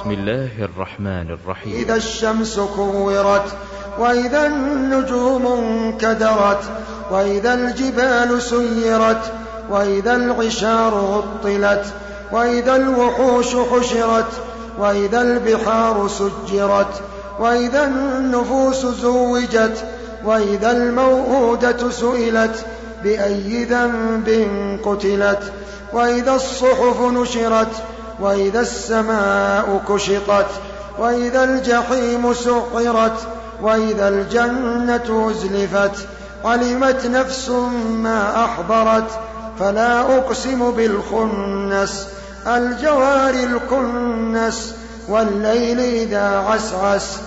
بسم الله الرحمن الرحيم. إذا الشمس كورت وإذا النجوم انكدرت وإذا الجبال سيرت وإذا العشار عطلت وإذا الوحوش حشرت وإذا البحار سجرت وإذا النفوس زوجت وإذا الموءودة سئلت بأي ذنب قتلت وإذا الصحف نشرت وإذا السماء كشطت وإذا الجحيم سعرت وإذا الجنة أزلفت علمت نفس ما أحضرت فلا أقسم بالخنس الجوار الكنس والليل إذا عسعس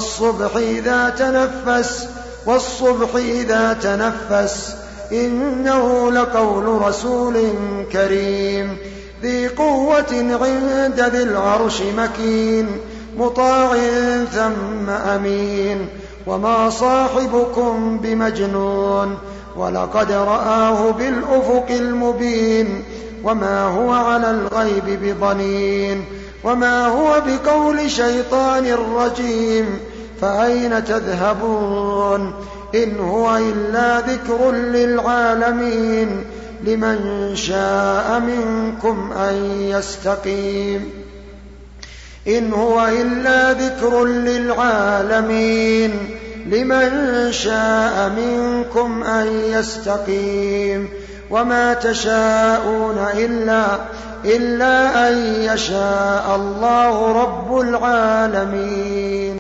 والصبح إذا تنفس إنه لقول رسول كريم ذي قوة عند ذي العرش مكين مطاع ثم أمين وما صاحبكم بمجنون ولقد رآه بالأفق المبين وما هو على الغيب بضنين وما هو بقول شيطان رجيم فأين تذهبون إن هو إلا ذكر للعالمين لمن شاء منكم أن يستقيم إن هو إلا ذكر للعالمين لمن شاء منكم أن يستقيم وما تشاءون إلا أن يشاء الله رب العالمين.